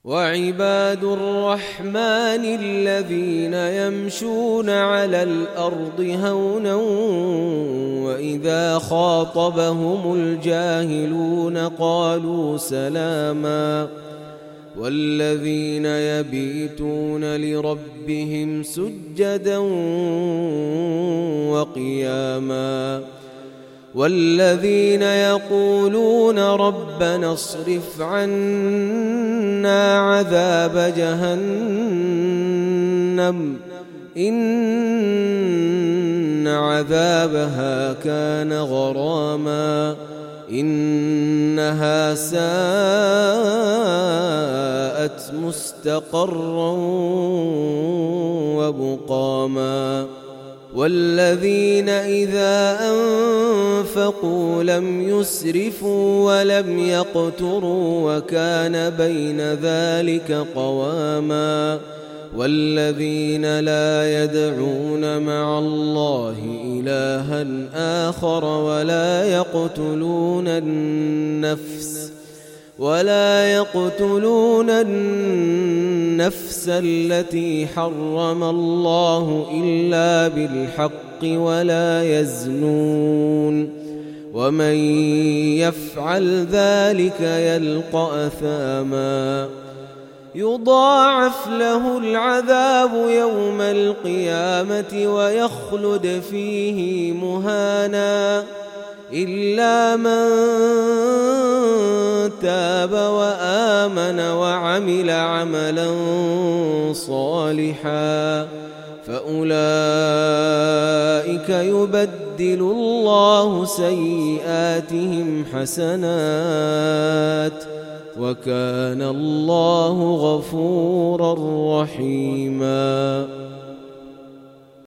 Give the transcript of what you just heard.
وعباد الرحمن الذين يمشون على الأرض هونا وإذا خاطبهم الجاهلون قالوا سلاما والذين يبيتون لربهم سجدا وقياما والذين يقولون ربنا اصرف عنا عذاب جهنم إن عذابها كان غراما إنها ساءت مستقرا ومقاما والذين إذا أنفقوا لم يسرفوا ولم يقتروا وكان بين ذلك قواما والذين لا يدعون مع الله إلها آخر ولا يقتلون النفس التي حرم الله إلا بالحق ولا يزنون ومن يفعل ذلك يلقى أثاما يضاعف له العذاب يوم القيامة ويخلد فيه مهانا إلا من تاب وآمن وعمل عملا صالحا فأولئك يبدل الله سيئاتهم حسنات وكان الله غفورا رحيما